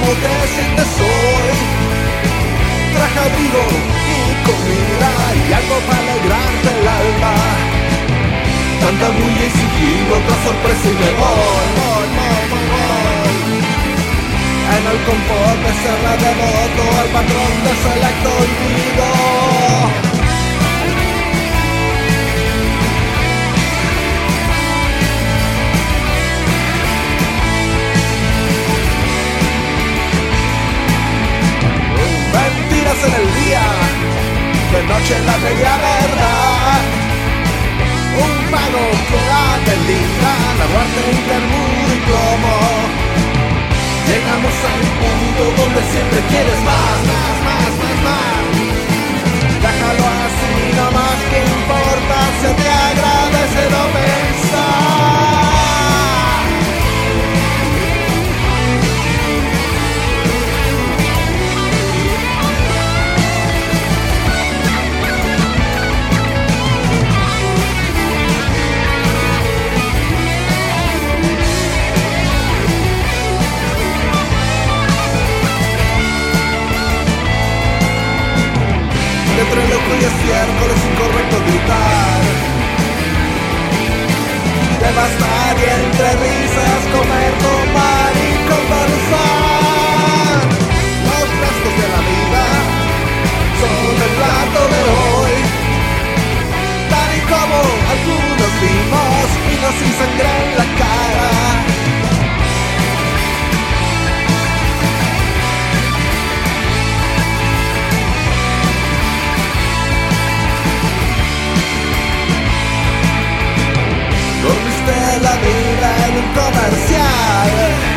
¿cómo te sientes hoy? Traje abrigo y comida y algo para alegrarte el alma. Tanta bulla y sigilo, otra sorpresa y me voy. En el confort de ser la devoto al patrón de selecto olvido. Mentiras en el día, de noche la bella verdad. Un mago que adelita la guardia intermuro y plomo. Llegamos a un punto donde siempre quieres más. Déjalo así, no más que importa, se te agradece no pensar. Entre loco y estiércol es incorrecto gritar. Devastar y entre risas comer, tomar y conversar. Los restos de la vida son el plato de hoy. Tal y como algunos vimos, vino sin sangre en la cara. Dormiste la vida en un comercial.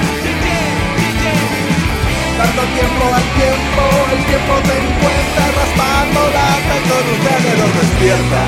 Dando tiempo al tiempo, el tiempo te encuentra raspando la tecnología de los despierta.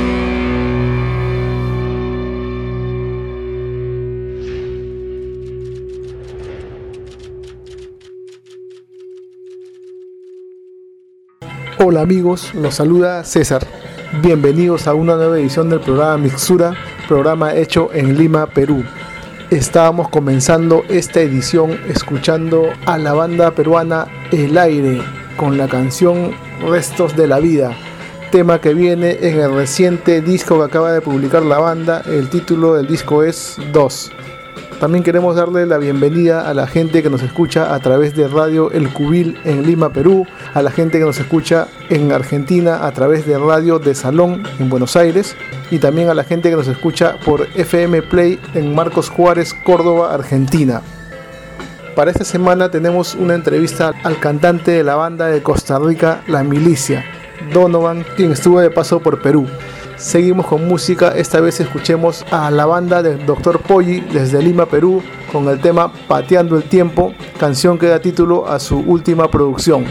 Hola amigos, los saluda César. Bienvenidos a una nueva edición del programa Mixura, programa hecho en Lima, Perú. Estábamos comenzando esta edición escuchando a la banda peruana El Aire con la canción Restos de la Vida, tema que viene en el reciente disco que acaba de publicar la banda. El título del disco es 2. También queremos darle la bienvenida a la gente que nos escucha a través de Radio El Cubil en Lima, Perú, a la gente que nos escucha en Argentina a través de Radio de Salón en Buenos Aires, y también a la gente que nos escucha por FM Play en Marcos Juárez, Córdoba, Argentina. Para esta semana tenemos una entrevista al cantante de la banda de Costa Rica, La Milicia, Donovan, quien estuvo de paso por Perú. Seguimos con música, esta vez escuchemos a la banda del Dr. Poggi desde Lima, Perú, con el tema Pateando el Tiempo, canción que da título a su última producción.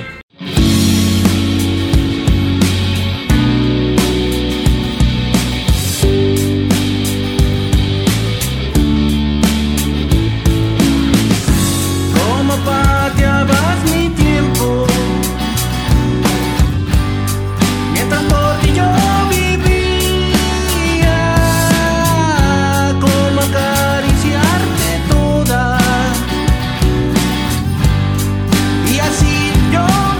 Y así yo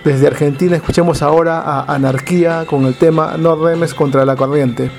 Desde Argentina escuchemos ahora a Anarquía con el tema No remes contra la corriente.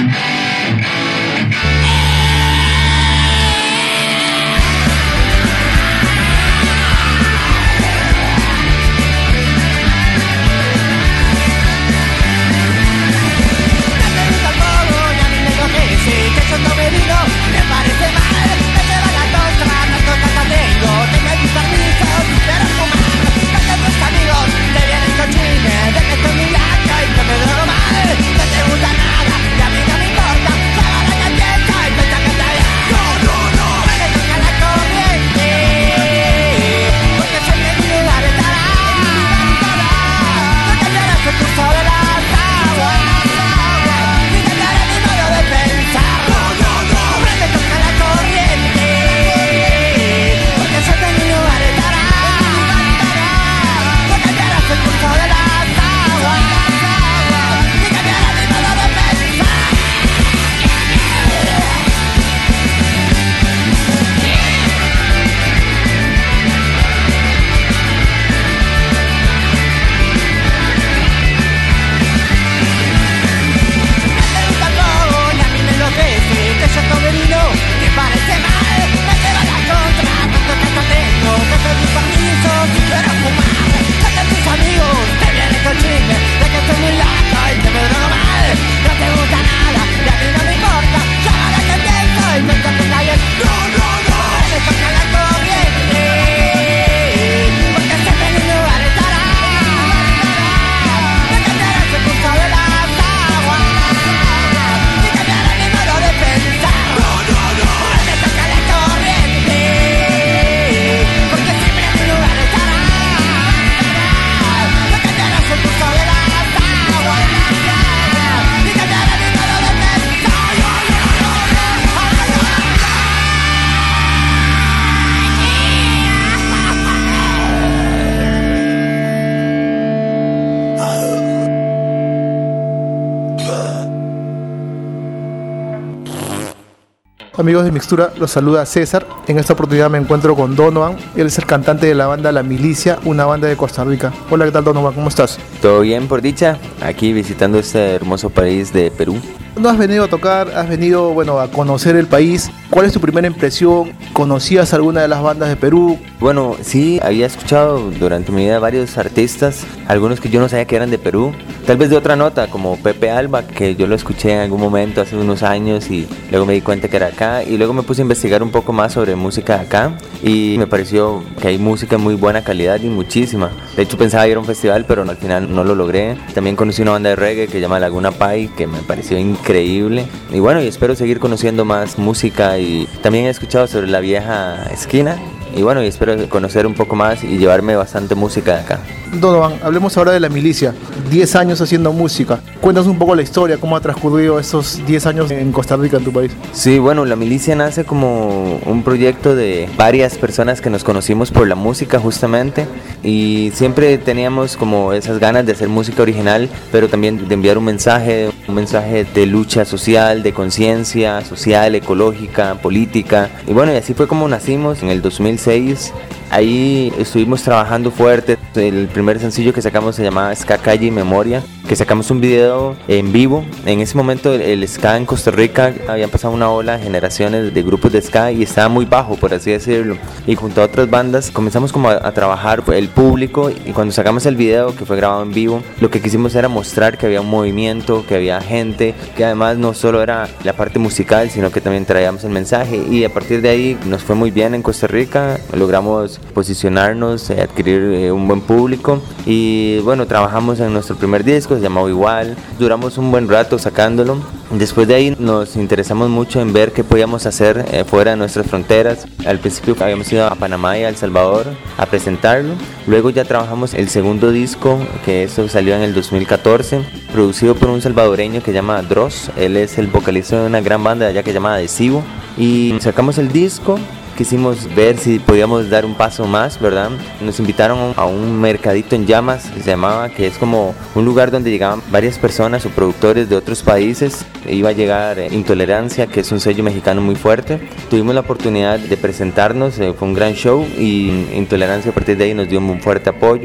Amigos de Mixtura, los saluda César. En esta oportunidad me encuentro con Donovan. Él es el cantante de la banda La Milicia, una banda de Costa Rica. Hola, ¿qué tal, Donovan? ¿Cómo estás? Todo bien, por dicha. Aquí visitando este hermoso país de Perú. ¿No has venido a tocar? ¿Has venido, a conocer el país? ¿Cuál es tu primera impresión? ¿Conocías alguna de las bandas de Perú? Bueno, sí, había escuchado durante mi vida varios artistas, algunos que yo no sabía que eran de Perú, tal vez de otra nota, como Pepe Alba, que yo lo escuché en algún momento hace unos años y luego me di cuenta que era acá, y luego me puse a investigar un poco más sobre música de acá y me pareció que hay música de muy buena calidad y muchísima. De hecho pensaba ir a un festival, pero al final no lo logré. También conocí una banda de reggae que se llama Laguna Pai, que me pareció increíble. Y bueno, y espero seguir conociendo más música, y también he escuchado sobre La Vieja Esquina. Y bueno, y espero conocer un poco más y llevarme bastante música de acá. Donovan, hablemos ahora de La Milicia. 10 años haciendo música. Cuéntanos un poco la historia, cómo ha transcurrido esos 10 años en Costa Rica, en tu país. Sí, bueno, La Milicia nace como un proyecto de varias personas que nos conocimos por la música justamente, y siempre teníamos como esas ganas de hacer música original, pero también de enviar un mensaje de lucha social, de conciencia social, ecológica, política. Y bueno, y así fue como nacimos en el 2006. Ahí estuvimos trabajando fuerte. El primer sencillo que sacamos se llamaba Ska Calle y Memoria, que sacamos un video en vivo. En ese momento el ska en Costa Rica había pasado una ola de generaciones de grupos de ska y estaba muy bajo, por así decirlo. Y junto a otras bandas comenzamos como a trabajar el público, y cuando sacamos el video, que fue grabado en vivo, lo que quisimos era mostrar que había un movimiento, que había gente, que además no solo era la parte musical, sino que también traíamos el mensaje. Y a partir de ahí nos fue muy bien en Costa Rica, logramos posicionarnos, adquirir un buen público, y bueno, trabajamos en nuestro primer disco, se llamaba Igual. Duramos un buen rato sacándolo. Después de ahí nos interesamos mucho en ver qué podíamos hacer fuera de nuestras fronteras. Al principio habíamos ido a Panamá y a El Salvador a presentarlo. Luego ya trabajamos el segundo disco, que eso salió en el 2014, producido por un salvadoreño que se llama Dross. Él es el vocalista de una gran banda de allá que se llama Adhesivo. Y sacamos el disco. Quisimos ver si podíamos dar un paso más, ¿verdad? Nos invitaron a un mercadito en Llamas, que se llamaba, que es como un lugar donde llegaban varias personas o productores de otros países. Iba a llegar Intolerancia, que es un sello mexicano muy fuerte. Tuvimos la oportunidad de presentarnos, fue un gran show, y Intolerancia a partir de ahí nos dio un fuerte apoyo.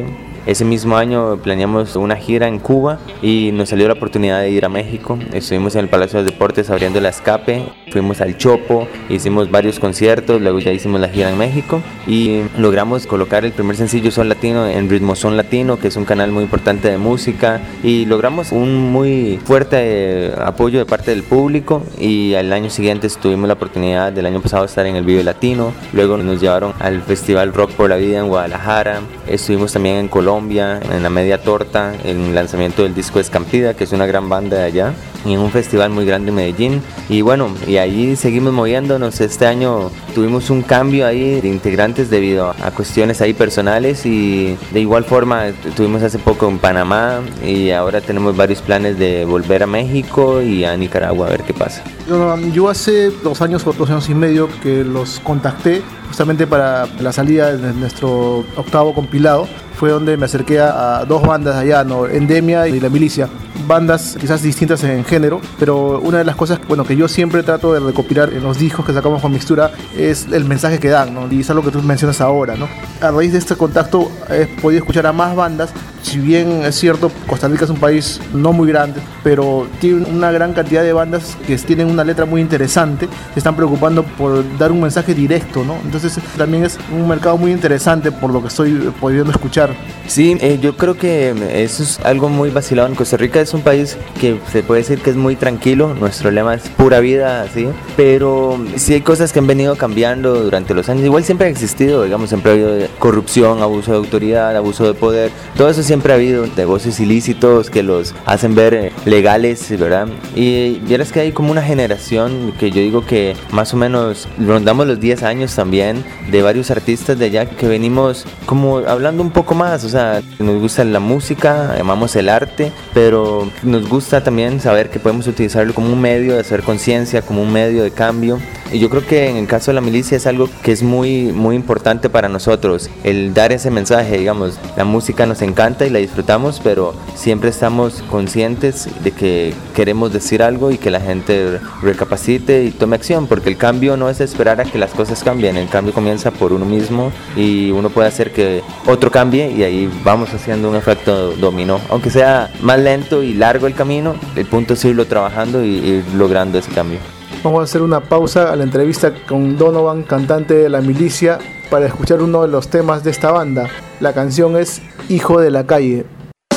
Ese mismo año planeamos una gira en Cuba y nos salió la oportunidad de ir a México. Estuvimos en el Palacio de los Deportes abriendo la Escape, fuimos al Chopo, hicimos varios conciertos, luego ya hicimos la gira en México y logramos colocar el primer sencillo Son Latino en Ritmo Son Latino, que es un canal muy importante de música, y logramos un muy fuerte apoyo de parte del público, y al año siguiente tuvimos la oportunidad del año pasado de estar en el Vive Latino, luego nos llevaron al Festival Rock por la Vida en Guadalajara, estuvimos también en Colombia, en la Media Torta, en el lanzamiento del disco Escampida, que es una gran banda de allá, y en un festival muy grande en Medellín, y bueno, y ahí seguimos moviéndonos. Este año tuvimos un cambio ahí de integrantes debido a cuestiones ahí personales, y de igual forma tuvimos hace poco en Panamá, y ahora tenemos varios planes de volver a México y a Nicaragua a ver qué pasa. Yo hace 2 años o 2 años y medio que los contacté justamente para la salida de nuestro 8º compilado. Fue donde me acerqué a 2 bandas allá, ¿no? Endemia y La Milicia. Bandas quizás distintas en género, pero una de las cosas que yo siempre trato de recopilar en los discos que sacamos con Mixtura es el mensaje que dan, ¿no? Y es algo que tú mencionas ahora, ¿no? A raíz de este contacto he podido escuchar a más bandas. Si bien es cierto, Costa Rica es un país no muy grande, pero tiene una gran cantidad de bandas que tienen una letra muy interesante, se están preocupando por dar un mensaje directo, ¿no? Entonces también es un mercado muy interesante por lo que estoy pudiendo escuchar. Sí, yo creo que eso es algo muy vacilado. En Costa Rica es un país que se puede decir que es muy tranquilo, nuestro lema es pura vida, así, pero sí hay cosas que han venido cambiando durante los años. Igual siempre ha existido, digamos, siempre ha habido corrupción, abuso de autoridad, abuso de poder, todo eso siempre ha habido, negocios ilícitos que los hacen ver legales, ¿verdad? Y vieras que hay como una generación que yo digo que más o menos rondamos los 10 años también, de varios artistas de allá que venimos como hablando un poco más, o sea, nos gusta la música, amamos el arte, pero nos gusta también saber que podemos utilizarlo como un medio de hacer conciencia, como un medio de cambio. Y yo creo que en el caso de La Milicia es algo que es muy, muy importante para nosotros, el dar ese mensaje, digamos, la música nos encanta y la disfrutamos, pero siempre estamos conscientes de que queremos decir algo y que la gente recapacite y tome acción, porque el cambio no es esperar a que las cosas cambien, el cambio comienza por uno mismo y uno puede hacer que otro cambie y ahí vamos haciendo un efecto dominó, aunque sea más lento y largo el camino, el punto es irlo trabajando y ir logrando ese cambio. Vamos a hacer una pausa a la entrevista con Donovan, cantante de La Milicia, para escuchar uno de los temas de esta banda. La canción es Hijo de la Calle.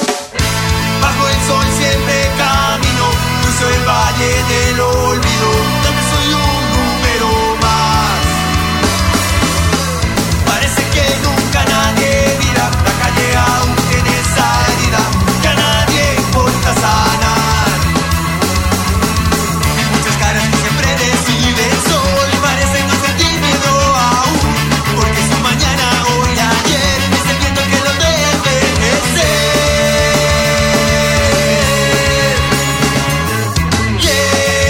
Bajo el sol siempre camino, cruzo el valle del olvido, donde soy un número más. Parece que nunca nadie mira, la calle aún tiene esa herida que a nadie importa sanar. Muchas caras que siempre reciben sol y parecen no sentir miedo aún, porque su mañana hoy ayer es el viento que los ve envejecer. Yeah.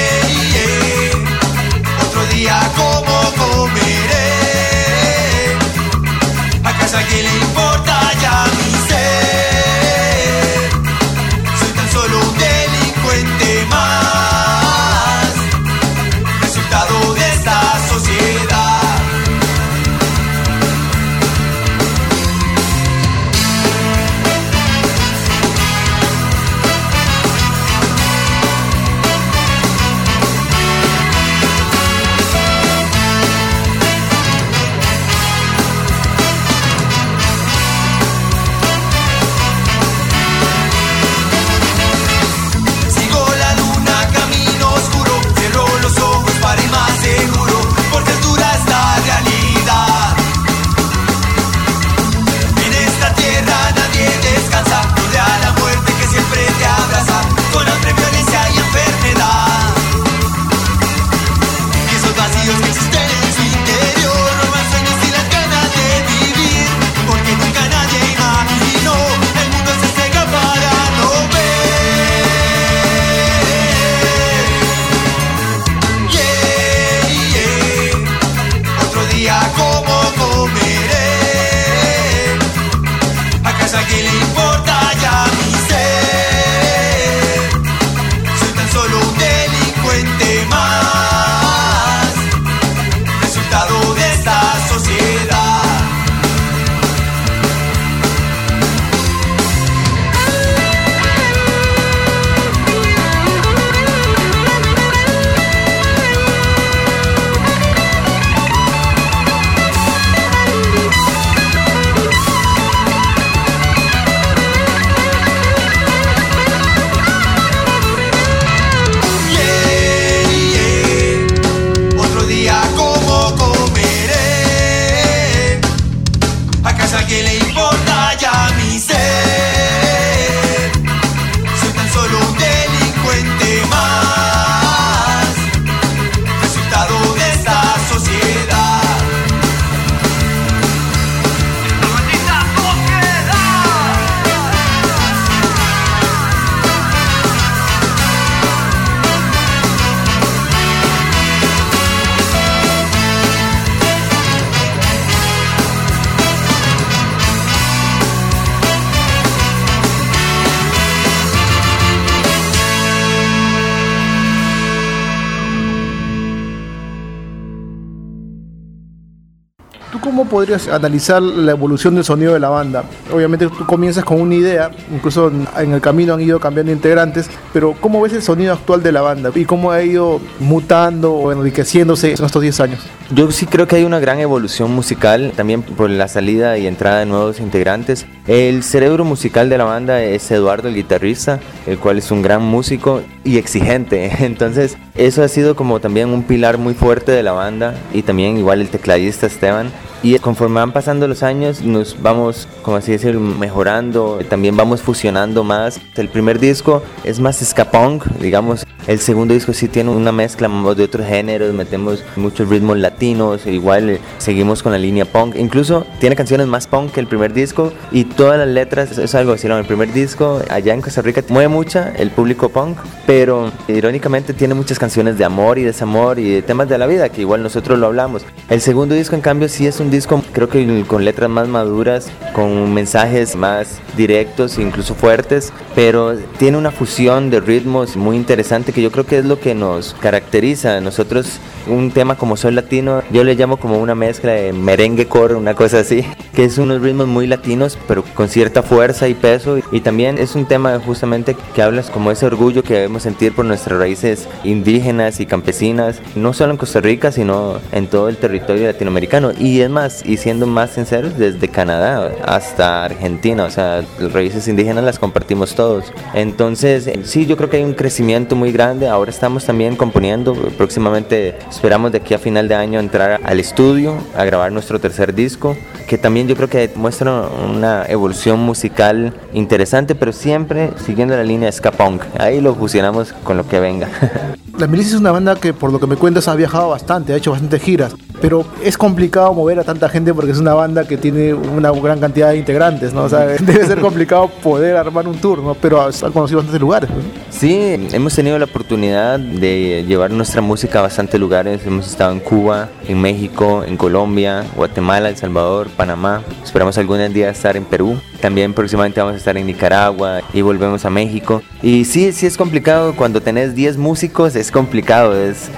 ¿cómo podrías analizar la evolución del sonido de la banda? Obviamente tú comienzas con una idea, incluso en el camino han ido cambiando integrantes, pero ¿cómo ves el sonido actual de la banda y cómo ha ido mutando o enriqueciéndose en estos 10 años? Yo sí creo que hay una gran evolución musical, también por la salida y entrada de nuevos integrantes. El cerebro musical de la banda es Eduardo, el guitarrista, el cual es un gran músico y exigente. Entonces, eso ha sido como también un pilar muy fuerte de la banda, y también igual el tecladista Esteban. Y conforme van pasando los años nos vamos, como así decir, mejorando, también vamos fusionando más. El primer disco es más ska punk, digamos. El segundo disco sí tiene una mezcla de otros géneros, metemos muchos ritmos latinos, igual seguimos con la línea punk. Incluso tiene canciones más punk que el primer disco, y todas las letras, es algo así, ¿no? El primer disco allá en Costa Rica mueve mucho el público punk, pero irónicamente tiene muchas canciones de amor y desamor y de temas de la vida, que igual nosotros lo hablamos. El segundo disco, en cambio, sí es un disco, creo que con letras más maduras, con mensajes más directos, incluso fuertes, pero tiene una fusión de ritmos muy interesante, que yo creo que es lo que nos caracteriza. Nosotros, un tema como Soy Latino, yo le llamo como una mezcla de merengue core, una cosa así, que es unos ritmos muy latinos, pero con cierta fuerza y peso, y también es un tema justamente que hablas como ese orgullo que debemos sentir por nuestras raíces indígenas y campesinas, no solo en Costa Rica, sino en todo el territorio latinoamericano, y es más, y siendo más sinceros, desde Canadá hasta Argentina, o sea, las raíces indígenas las compartimos todos. Entonces, sí, yo creo que hay un crecimiento muy grande. Ahora estamos también componiendo, próximamente esperamos de aquí a final de año entrar al estudio a grabar nuestro tercer disco, que también yo creo que muestra una evolución musical interesante, pero siempre siguiendo la línea ska punk. Ahí lo fusionamos con lo que venga. La Milicia es una banda que, por lo que me cuentas, ha viajado bastante, ha hecho bastantes giras, pero es complicado mover a tanta gente porque es una banda que tiene una gran cantidad de integrantes, ¿no? O sea, debe ser complicado poder armar un tour, ¿no? Pero has conocido bastantes lugares, ¿no? Sí, hemos tenido la oportunidad de llevar nuestra música a bastantes lugares. Hemos estado en Cuba, en México, en Colombia, Guatemala, El Salvador, Panamá. Esperamos algún día estar en Perú. También próximamente vamos a estar en Nicaragua y volvemos a México. Y sí es complicado cuando tenés 10 músicos, es complicado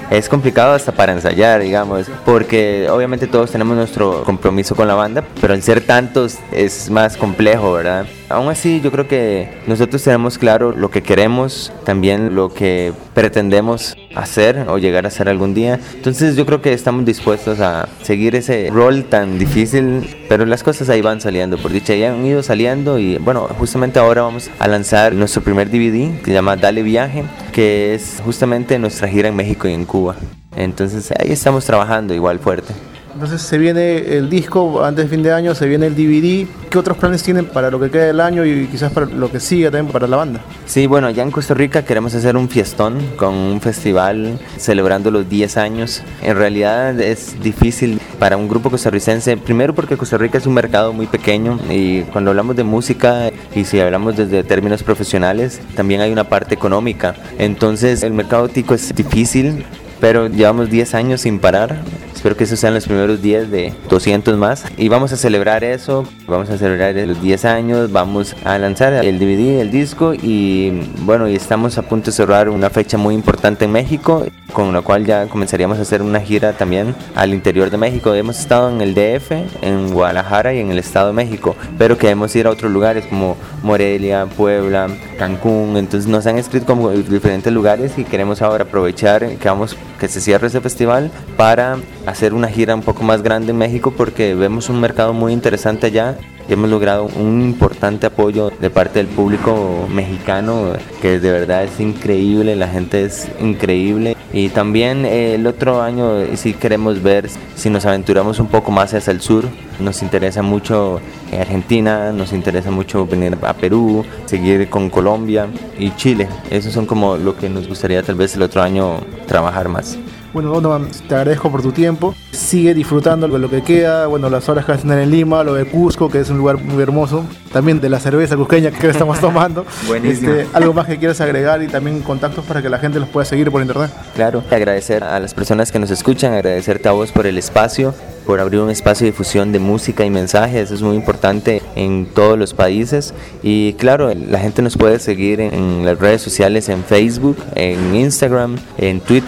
hasta para ensayar, digamos, porque obviamente todos tenemos nuestro compromiso con la banda, pero al ser tantos es más complejo, ¿verdad? Aún así, yo creo que nosotros tenemos claro lo que queremos, también lo que pretendemos hacer o llegar a hacer algún día. Entonces yo creo que estamos dispuestos a seguir ese rol tan difícil, pero las cosas ahí van saliendo, por dicha, ya han ido saliendo. Y bueno, justamente ahora vamos a lanzar nuestro primer DVD que se llama Dale Viaje, que es justamente nuestra gira en México y en Cuba. Entonces ahí estamos trabajando igual fuerte. Entonces se viene el disco antes de fin de año, se viene el DVD. ¿Qué otros planes tienen para lo que queda del año y quizás para lo que siga también para la banda? Sí, bueno, allá en Costa Rica queremos hacer un fiestón con un festival celebrando los 10 años. En realidad es difícil para un grupo costarricense, primero porque Costa Rica es un mercado muy pequeño, y cuando hablamos de música y si hablamos desde términos profesionales, también hay una parte económica. Entonces el mercado tico es difícil, pero llevamos 10 años sin parar. Espero que esos sean los primeros 10 de 200 más. Y vamos a celebrar eso, vamos a celebrar los 10 años, vamos a lanzar el DVD, el disco, y bueno, y estamos a punto de cerrar una fecha muy importante en México, con la cual ya comenzaríamos a hacer una gira también al interior de México. Hemos estado en el DF, en Guadalajara y en el Estado de México, pero queremos ir a otros lugares como Morelia, Puebla, Cancún. Entonces nos han escrito como diferentes lugares y queremos ahora aprovechar que se cierre ese festival para hacer una gira un poco más grande en México, porque vemos un mercado muy interesante allá. Hemos logrado un importante apoyo de parte del público mexicano, que de verdad es increíble, la gente es increíble. Y también el otro año sí queremos ver si nos aventuramos un poco más hacia el sur. Nos interesa mucho Argentina, nos interesa mucho venir a Perú, seguir con Colombia y Chile. Esos son como lo que nos gustaría tal vez el otro año trabajar más. Bueno, Donovan, te agradezco por tu tiempo. Sigue disfrutando de lo que queda, bueno, las horas que vas a tener en Lima, lo de Cusco, que es un lugar muy hermoso, también de la cerveza cusqueña que estamos tomando. Buenísimo. Algo más que quieras agregar, y también contactos para que la gente los pueda seguir por internet. Claro, agradecer a las personas que nos escuchan, agradecerte a vos por el espacio, por abrir un espacio de difusión de música y mensajes. Eso es muy importante en todos los países. Y claro, la gente nos puede seguir en las redes sociales, en Facebook, en Instagram, en Twitter.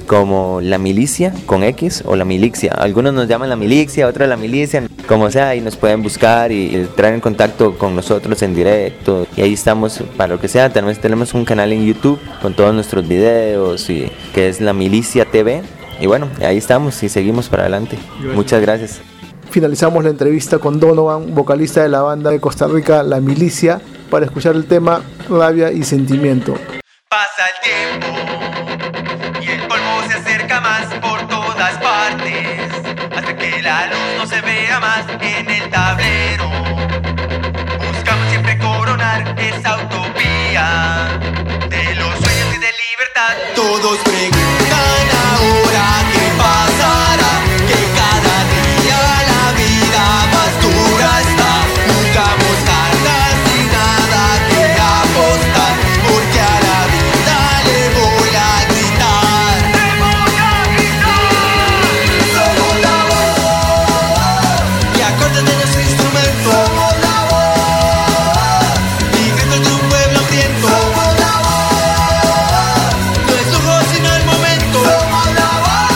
como La Milicia con X o La Milixia. Algunos nos llaman La Milixia, otros La Milicia, como sea, ahí nos pueden buscar y entrar en contacto con nosotros en directo. Y ahí estamos para lo que sea. Tenemos un canal en YouTube con todos nuestros videos, y que es La Milicia TV. Y bueno, ahí estamos y seguimos para adelante. Muchas gracias. Finalizamos la entrevista con Donovan, vocalista de la banda de Costa Rica La Milicia, para escuchar el tema Rabia y Sentimiento. Pasa el tiempo y el polvo se acerca más por todas partes, hasta que la luz no se vea más en el tablero. Buscamos siempre coronar esa utopía de los sueños y de libertad. Todos preguntan ahora qué pasará, que cada día la vida más dura está. Buscamos cartas y nada que apostar, porque a la vida le voy a gritar. ¡Le voy a gritar! Somos la voz y acordes de nuestro instrumento. Somos la voz y gritos de un pueblo hambriento. Somos la voz, no es lujo sino el momento. Somos la voz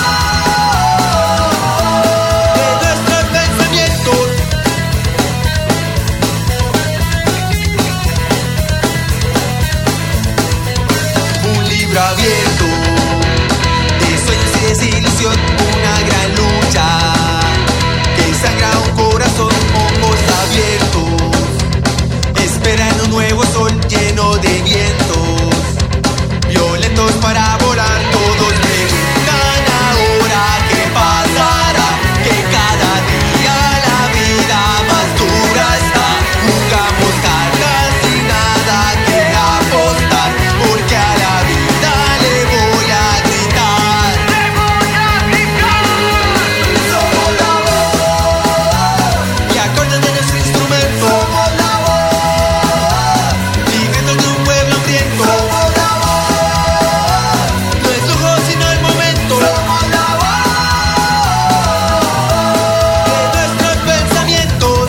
de nuestros pensamientos. Un libro abierto de sueños y desilusión, una gran lucha que sangra un corazón, ojos abiertos, esperan un nuevo sol lleno de vientos violentos para volar. Todos preguntan ahora qué pasará, que cada día la vida más dura está. Jugamos cartas y nada que apostar, porque a la vida le voy a gritar. ¡Le voy a gritar! Somos la voz y acordes de nuestro instrumento. Somos la voz y gritos de un pueblo hambriento. Somos la voz, no es lujo sino el momento. Somos la voz de nuestros pensamientos.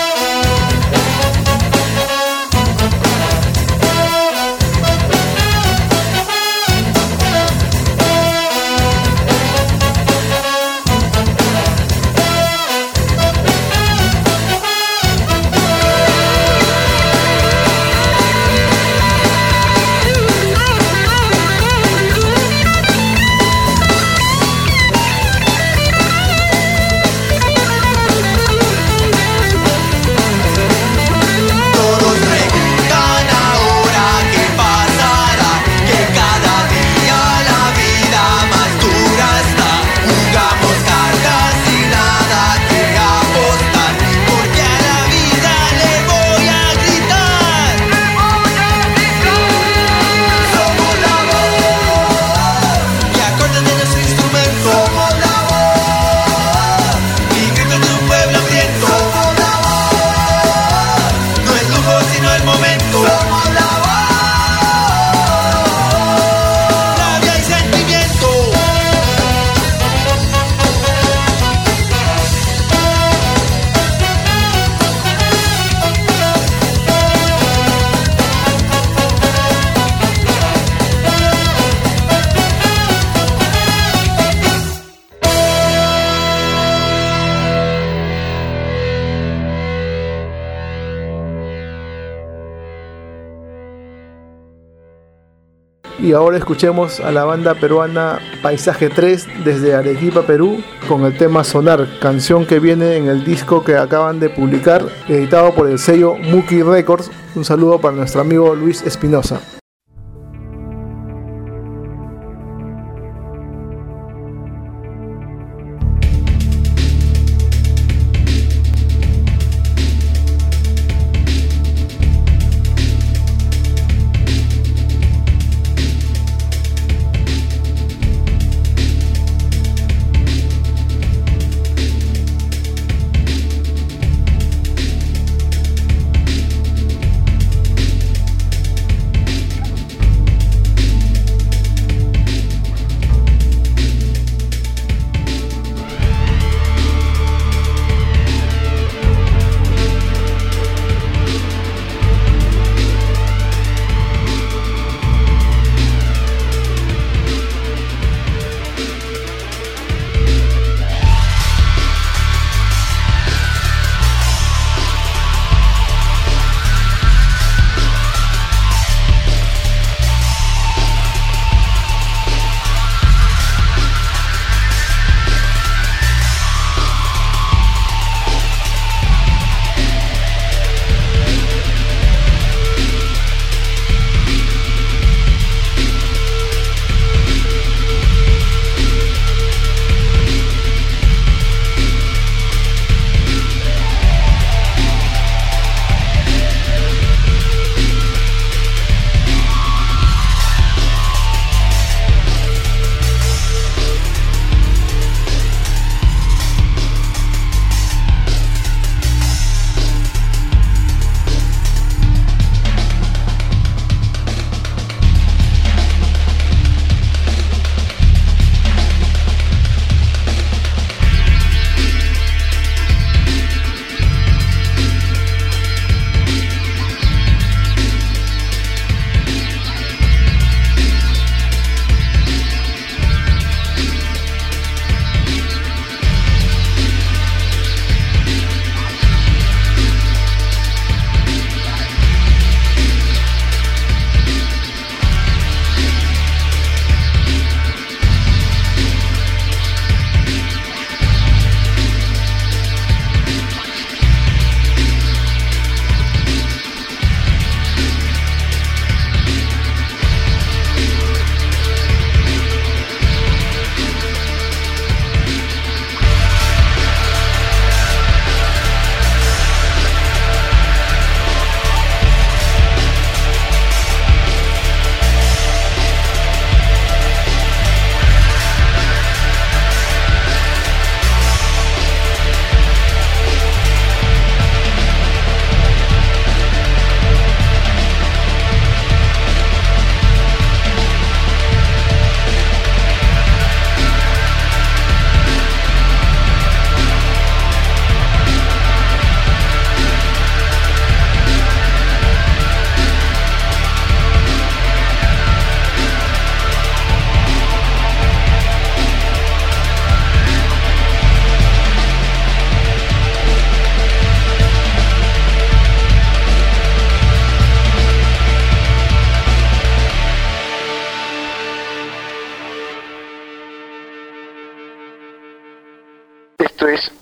Todos preguntan ahora qué pasará, que cada día la vida más dura está. Jugamos cartas y nada que apostar, porque a la vida le voy a gritar. ¡Le voy a gritar! Somos la voz y acordes de nuestro instrumento. Somos la voz y gritos de un pueblo hambriento. Somos la voz, no es lujo sino el momento. Somos la voz, rabia y sentimiento. Y ahora escuchemos a la banda peruana Paisaje 3 desde Arequipa, Perú, con el tema Sonar, canción que viene en el disco que acaban de publicar, editado por el sello Muki Records. Un saludo para nuestro amigo Luis Espinosa.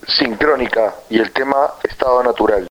Sincrónica y el tema Estado Natural.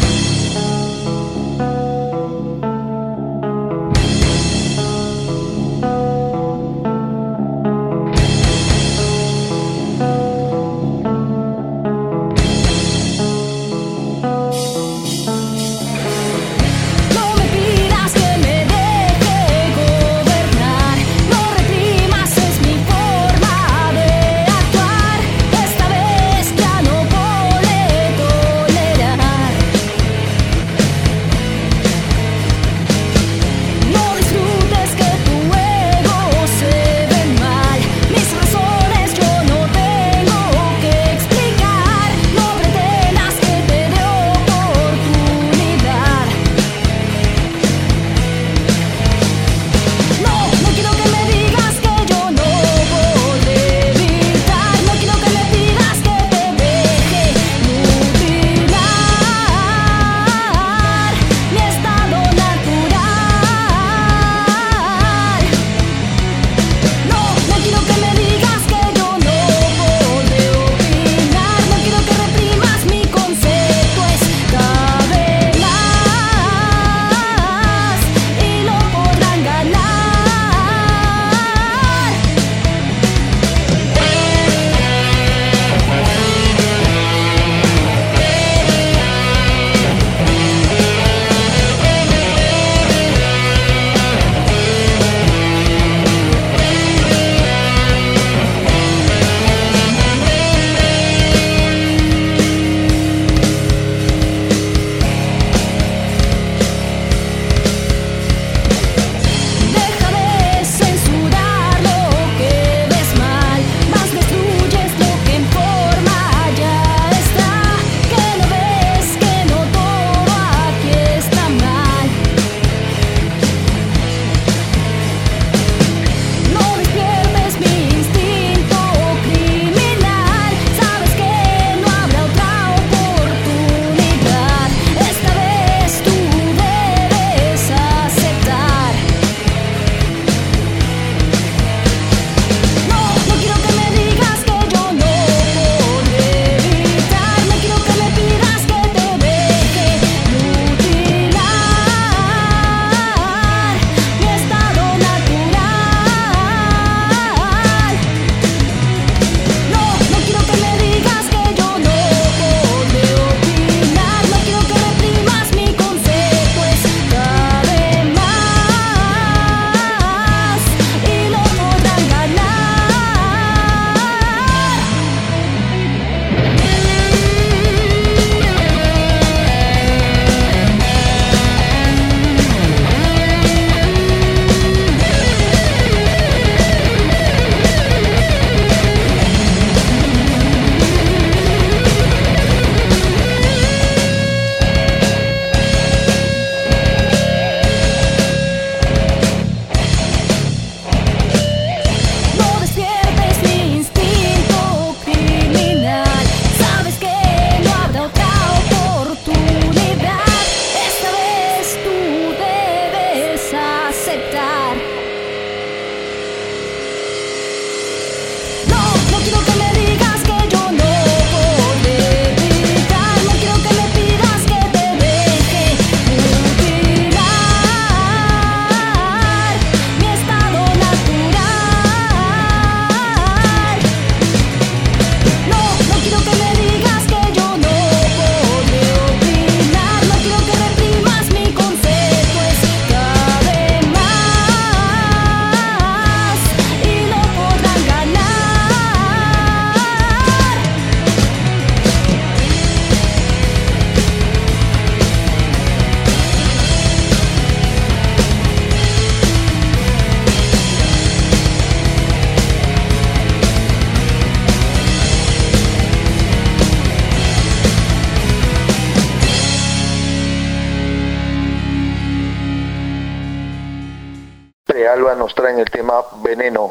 Alba nos traen el tema Veneno.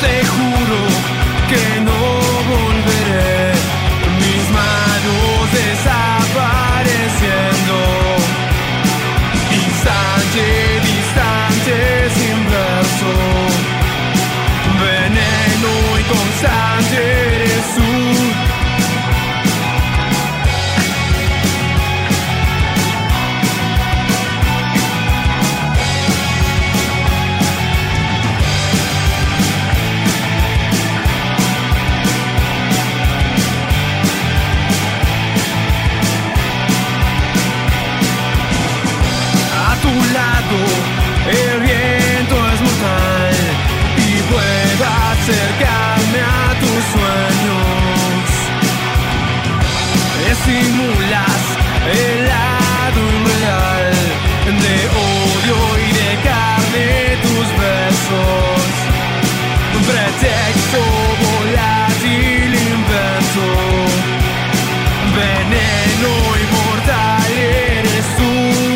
te juro que no volveré. Mis manos desapareciendo, instante, distante, sin verso. Veneno y constante eres tú. El viento es mortal y puedo acercarme a tus sueños. Simulas el lado irreal de odio y de carne tus besos. Pretexto volátil invento. Veneno inmortal eres tú.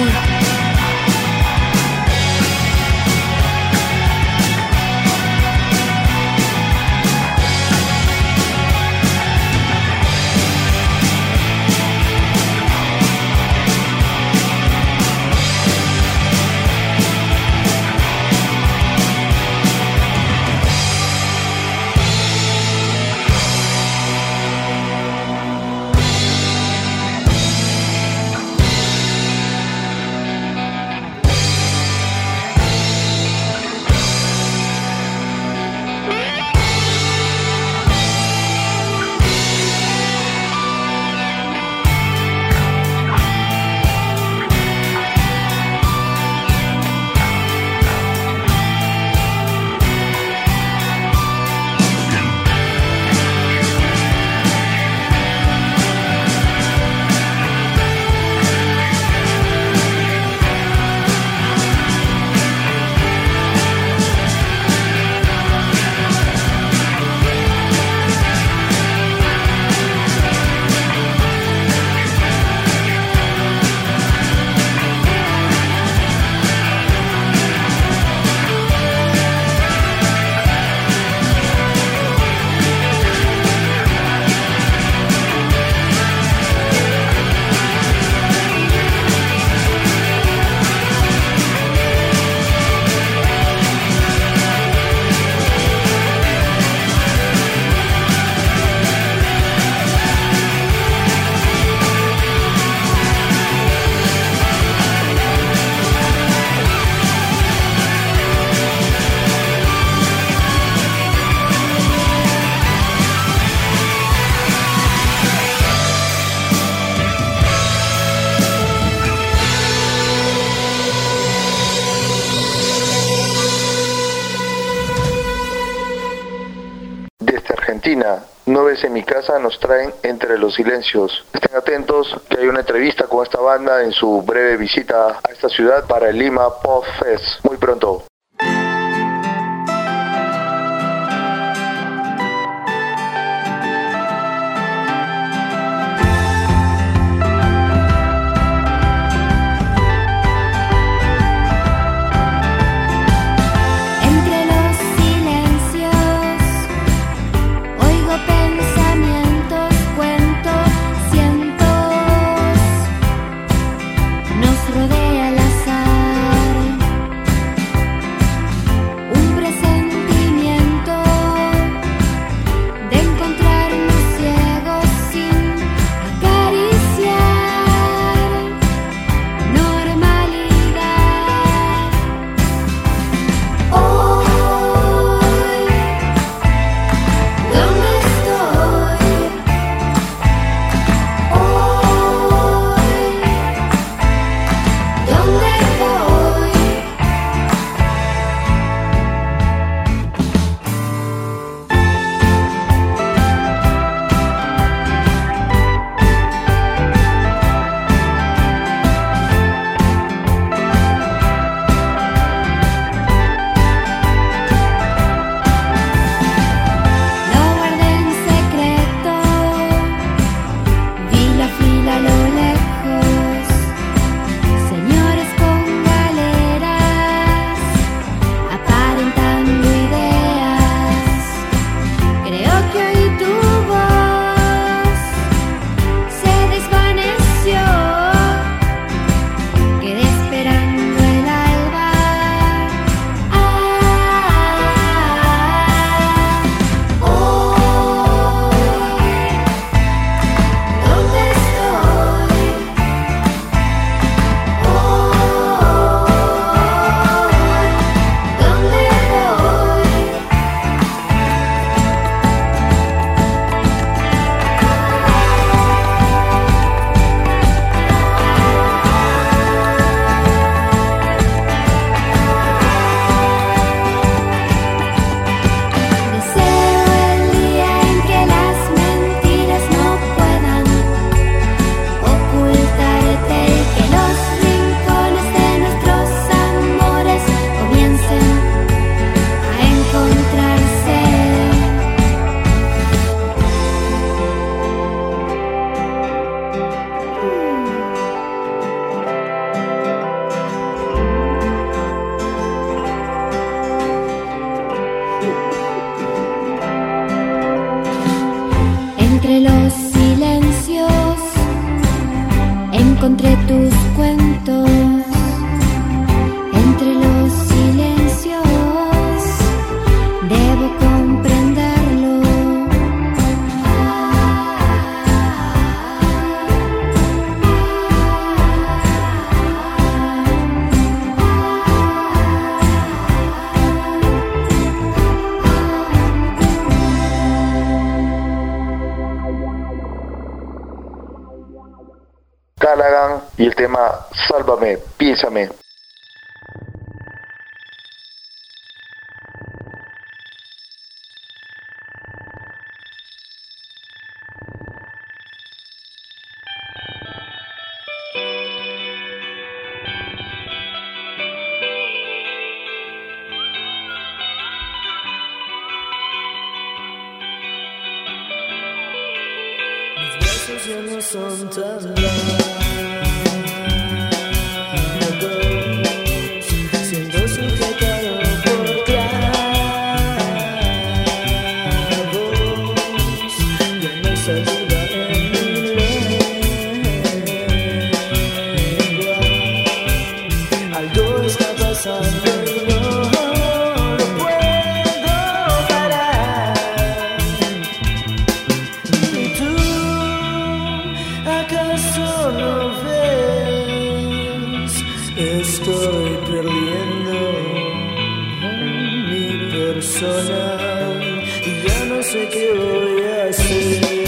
No ves en mi casa nos traen Entre los Silencios. Estén atentos que hay una entrevista con esta banda en su breve visita a esta ciudad para el Lima Pop Fest muy pronto. Nos rodea el azar. encontré tus cuentos entre los silencios. Debo comprenderlo. Callaghan y el tema Sálvame, piénsame. Mis besos ya no son tan largos. Siendo sujetado por clavos, ya no hay salida en mi lengua. Algo está pasando y no lo puedo parar. ¿Y tú acaso no ves? Estoy perdiendo mi persona y ya no sé qué voy a hacer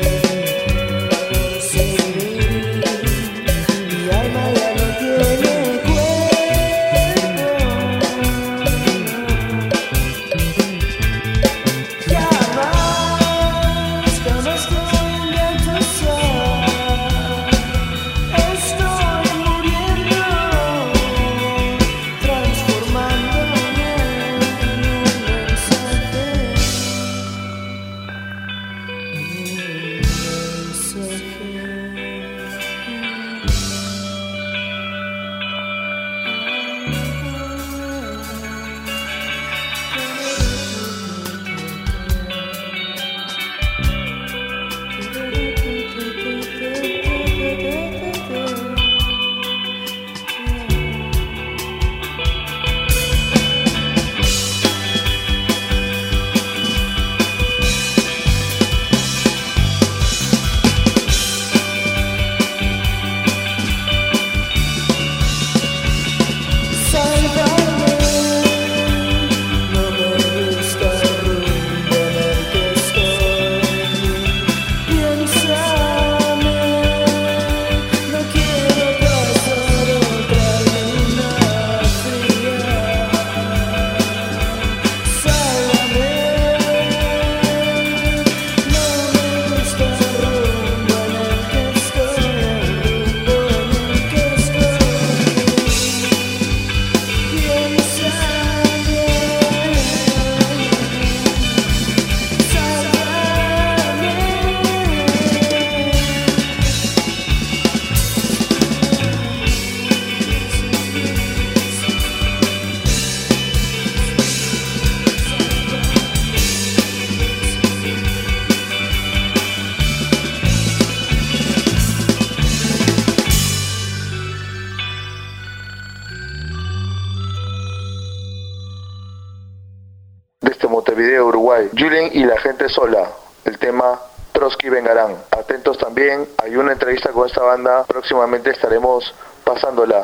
sin mí. Mi alma ya no tiene cuerpo. Jamás, jamás te voy a empezar. Estoy muriendo, transformándome en un mensaje. Montevideo, Uruguay. Julien y la gente sola. El tema Trotsky vengarán. Atentos también, hay una entrevista con esta banda. Próximamente estaremos pasándola.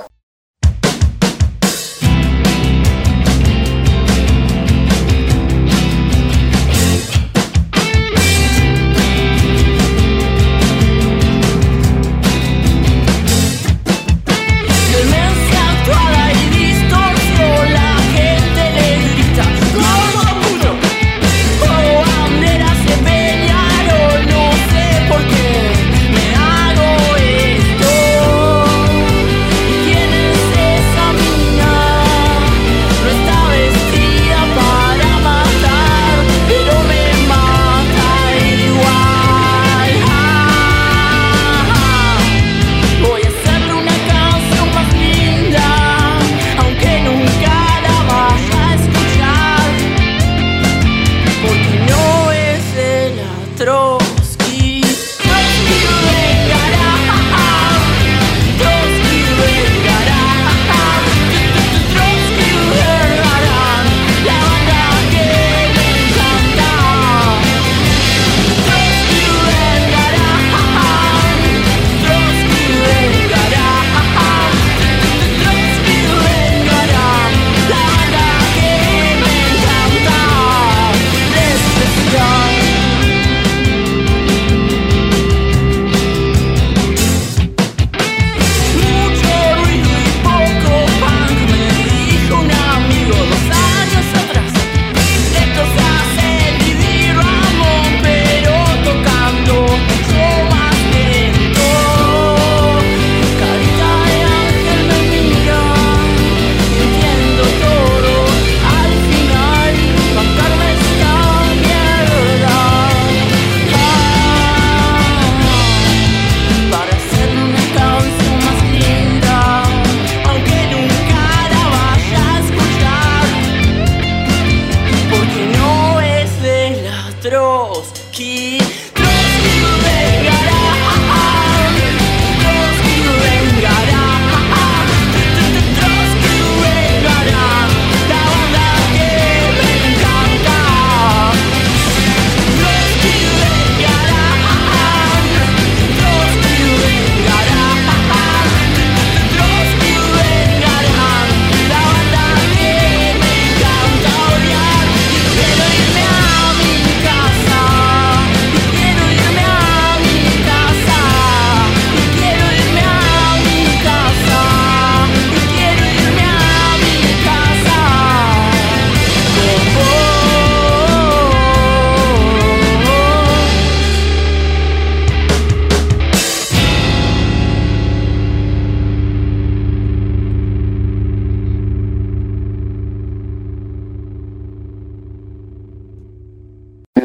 ¿Quién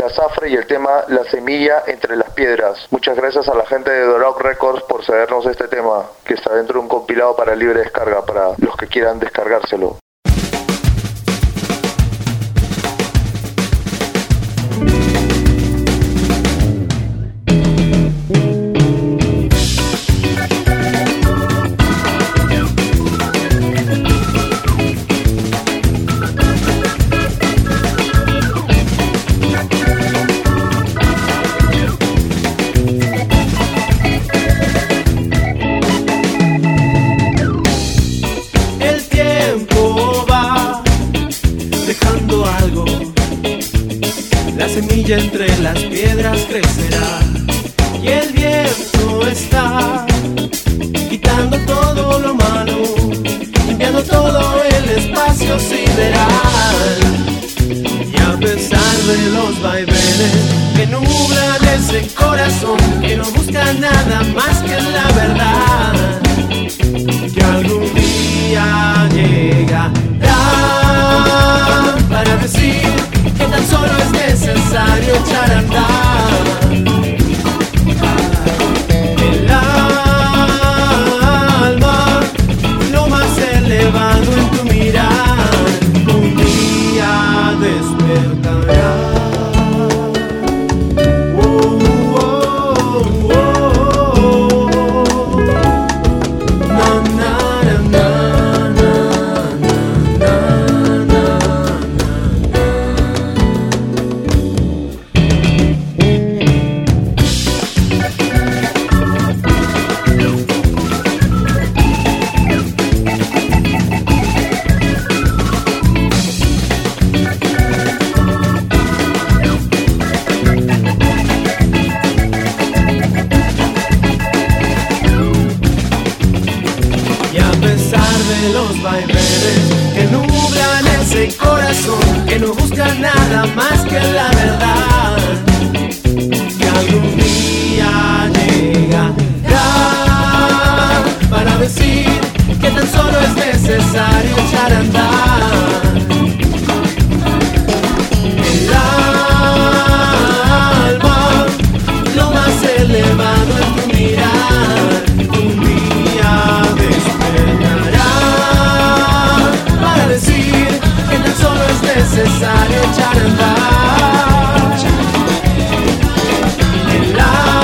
La Zafra y el tema La Semilla entre las Piedras. Muchas gracias a la gente de Doroc Records por cedernos este tema, que está dentro de un compilado para libre descarga, para los que quieran descargárselo. Entre las piedras crecerá y el viento está quitando todo lo malo, limpiando todo el espacio sideral. Y a pesar de los vaivenes que nublan ese corazón, que no busca nada más que la verdad, que algún día llegará para decir que tan solo es necesario echar a andar. El alma, lo más elevado en tu mirar, un día despertará. Los vaivenes que nublan ese corazón, que no busca nada más que la verdad, que algún día llegará para decir que tan solo es necesario echar a andar. El alma, lo más elevado en tu mirar, un día despertará para decir que tan solo es necesario echar a andar. El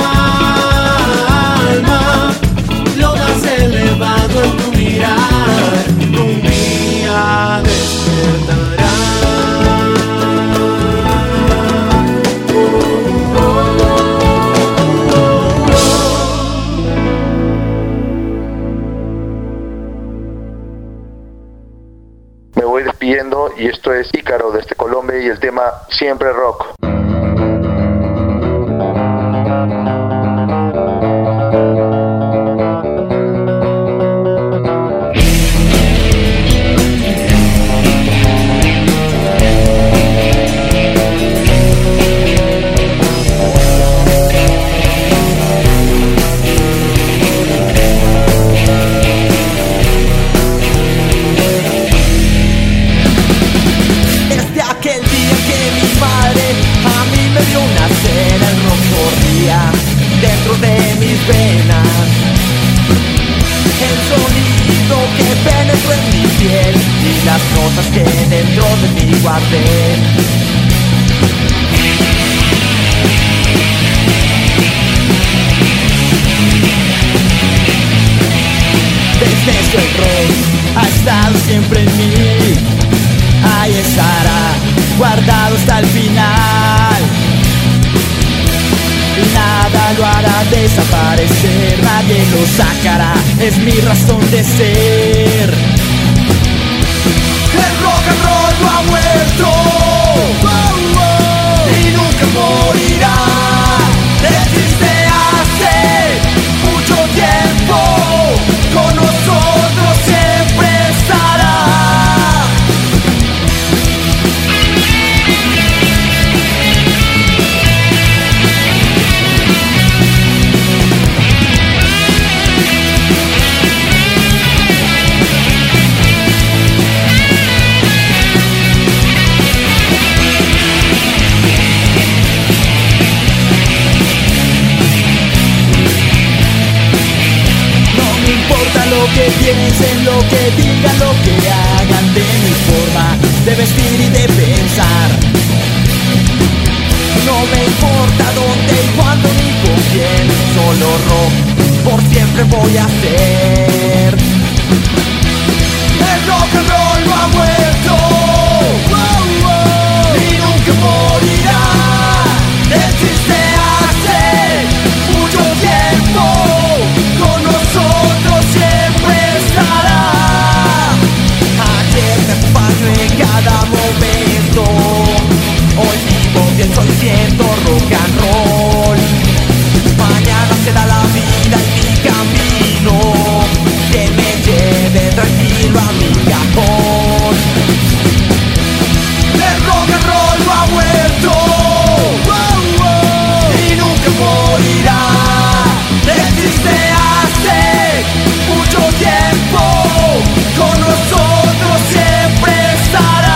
alma, lo más elevado en tu mirar, un día despertará. Me voy despidiendo y esto es Ícaro desde Colombia y el tema Siempre Rock. Dentro de mis venas, el sonido que penetró en mi piel y las cosas que dentro de mí guardé. Desde eso el rock ha estado siempre en mí, ahí estará, guardado hasta el final. Nada lo hará desaparecer, nadie lo sacará, es mi razón de ser. El rock and roll no ha muerto, y nunca morirá. Existe hace mucho tiempo, con nosotros siempre estará. que piensen, lo que digan, lo que hagan de mi forma de vestir y de pensar. No me importa dónde y cuándo ni con quién, solo rock por siempre voy a hacer. El rock and roll no ha muerto, y nunca morirá. Existe hace mucho tiempo, con nosotros siempre estará. Ayer me paso en cada momento, hoy vivo, pienso y siento rock and roll. Mañana será la vida y mi camino, que me lleve tranquilo a mi cajón. El rock and roll no ha muerto, y nunca morirá. Existe hace mucho tiempo, con nosotros siempre estará.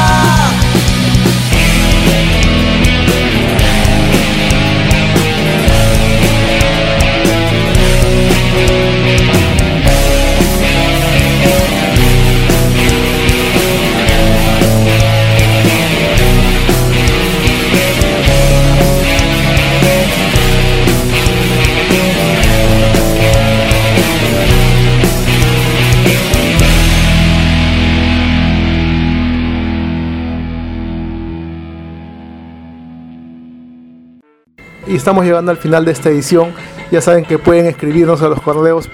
Y estamos llegando al final de esta edición. Ya saben que pueden escribirnos a los correos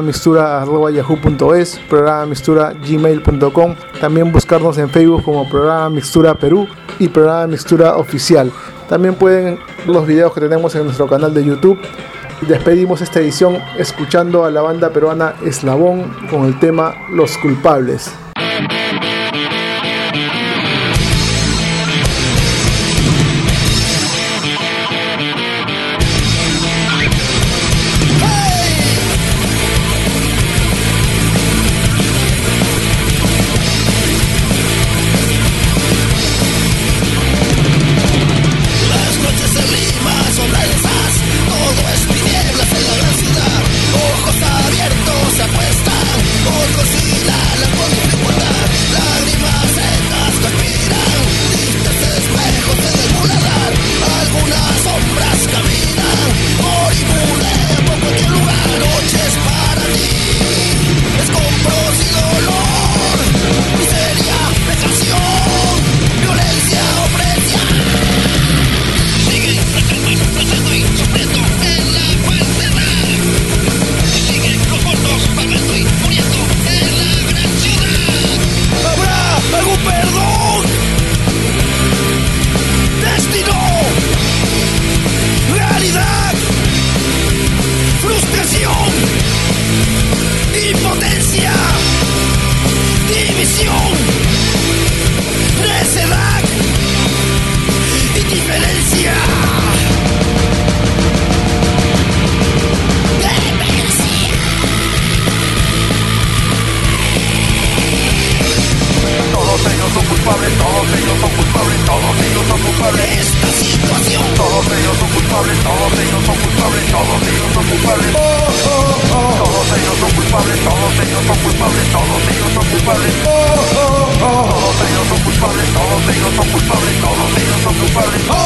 programamixtura@yahoo.es, programamixtura@gmail.com. También buscarnos en Facebook como Programa Mixtura Perú y Programa Mixtura Oficial. También pueden ver los videos que tenemos en nuestro canal de YouTube. Despedimos esta edición escuchando a la banda peruana Eslabón con el tema Los Culpables. Todos ellos son culpables, todos ellos son culpables, todos ellos son culpables.